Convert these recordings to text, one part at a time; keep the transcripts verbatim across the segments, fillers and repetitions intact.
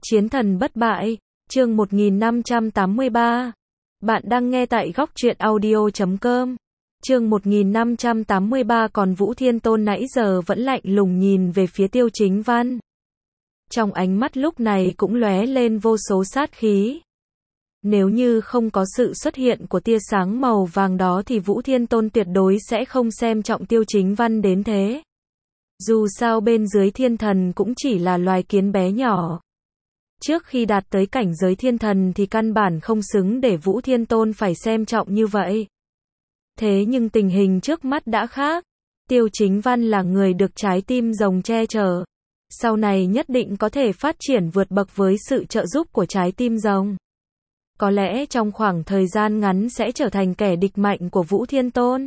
Chiến thần bất bại, chương một nghìn năm trăm tám mươi ba. Bạn đang nghe tại góc truyện audio chấm com. Chương một nghìn năm trăm tám mươi ba. Còn Vũ Thiên Tôn nãy giờ vẫn lạnh lùng nhìn về phía Tiêu Chính Văn. Trong ánh mắt lúc này cũng lóe lên vô số sát khí. Nếu như không có sự xuất hiện của tia sáng màu vàng đó thì Vũ Thiên Tôn tuyệt đối sẽ không xem trọng Tiêu Chính Văn đến thế. Dù sao bên dưới thiên thần cũng chỉ là loài kiến bé nhỏ. Trước khi đạt tới cảnh giới thiên thần thì căn bản không xứng để Vũ Thiên Tôn phải xem trọng như vậy. Thế nhưng tình hình trước mắt đã khác. Tiêu Chính Văn là người được trái tim rồng che chở. Sau này nhất định có thể phát triển vượt bậc với sự trợ giúp của trái tim rồng. Có lẽ trong khoảng thời gian ngắn sẽ trở thành kẻ địch mạnh của Vũ Thiên Tôn.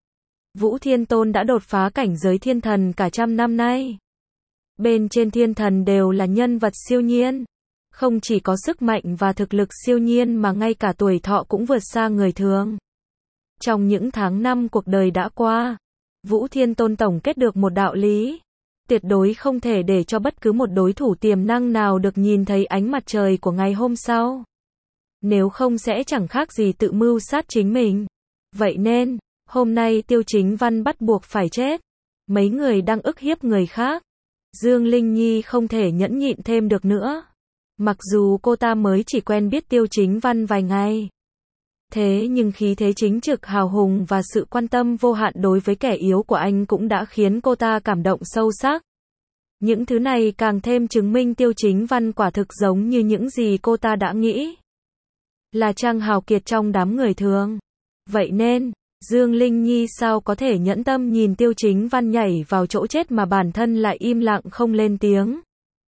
Vũ Thiên Tôn đã đột phá cảnh giới thiên thần cả trăm năm nay. Bên trên thiên thần đều là nhân vật siêu nhiên. Không chỉ có sức mạnh và thực lực siêu nhiên mà ngay cả tuổi thọ cũng vượt xa người thường. Trong những tháng năm cuộc đời đã qua, Vũ Thiên Tôn tổng kết được một đạo lý. Tuyệt đối không thể để cho bất cứ một đối thủ tiềm năng nào được nhìn thấy ánh mặt trời của ngày hôm sau. Nếu không sẽ chẳng khác gì tự mưu sát chính mình. Vậy nên, hôm nay Tiêu Chính Văn bắt buộc phải chết. Mấy người đang ức hiếp người khác. Dương Linh Nhi không thể nhẫn nhịn thêm được nữa. Mặc dù cô ta mới chỉ quen biết Tiêu Chính Văn vài ngày. Thế nhưng khí thế chính trực hào hùng và sự quan tâm vô hạn đối với kẻ yếu của anh cũng đã khiến cô ta cảm động sâu sắc. Những thứ này càng thêm chứng minh Tiêu Chính Văn quả thực giống như những gì cô ta đã nghĩ. Là trang hào kiệt trong đám người thường. Vậy nên, Dương Linh Nhi sao có thể nhẫn tâm nhìn Tiêu Chính Văn nhảy vào chỗ chết mà bản thân lại im lặng không lên tiếng.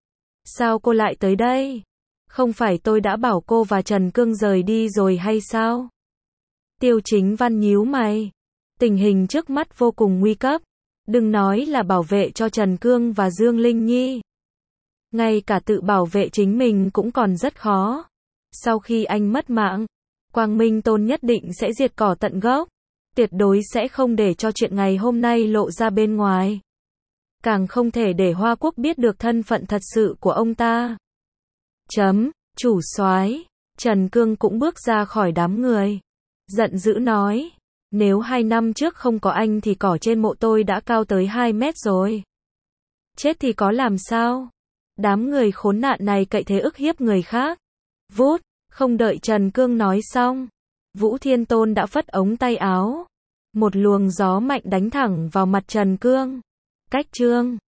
Sao cô lại tới đây? Không phải tôi đã bảo cô và Trần Cương rời đi rồi hay sao? Tiêu Chính Văn nhíu mày. Tình hình trước mắt vô cùng nguy cấp. Đừng nói là bảo vệ cho Trần Cương và Dương Linh Nhi. Ngay cả tự bảo vệ chính mình cũng còn rất khó. Sau khi anh mất mạng, Quang Minh Tôn nhất định sẽ diệt cỏ tận gốc. Tuyệt đối sẽ không để cho chuyện ngày hôm nay lộ ra bên ngoài. Càng không thể để Hoa Quốc biết được thân phận thật sự của ông ta. Chấm, chủ soái. Trần Cương cũng bước ra khỏi đám người. Giận dữ nói, nếu hai năm trước không có anh thì cỏ trên mộ tôi đã cao tới hai mét rồi. Chết thì có làm sao? Đám người khốn nạn này cậy thế ức hiếp người khác. Vút, không đợi Trần Cương nói xong. Vũ Thiên Tôn đã phất ống tay áo. Một luồng gió mạnh đánh thẳng vào mặt Trần Cương. Cách chương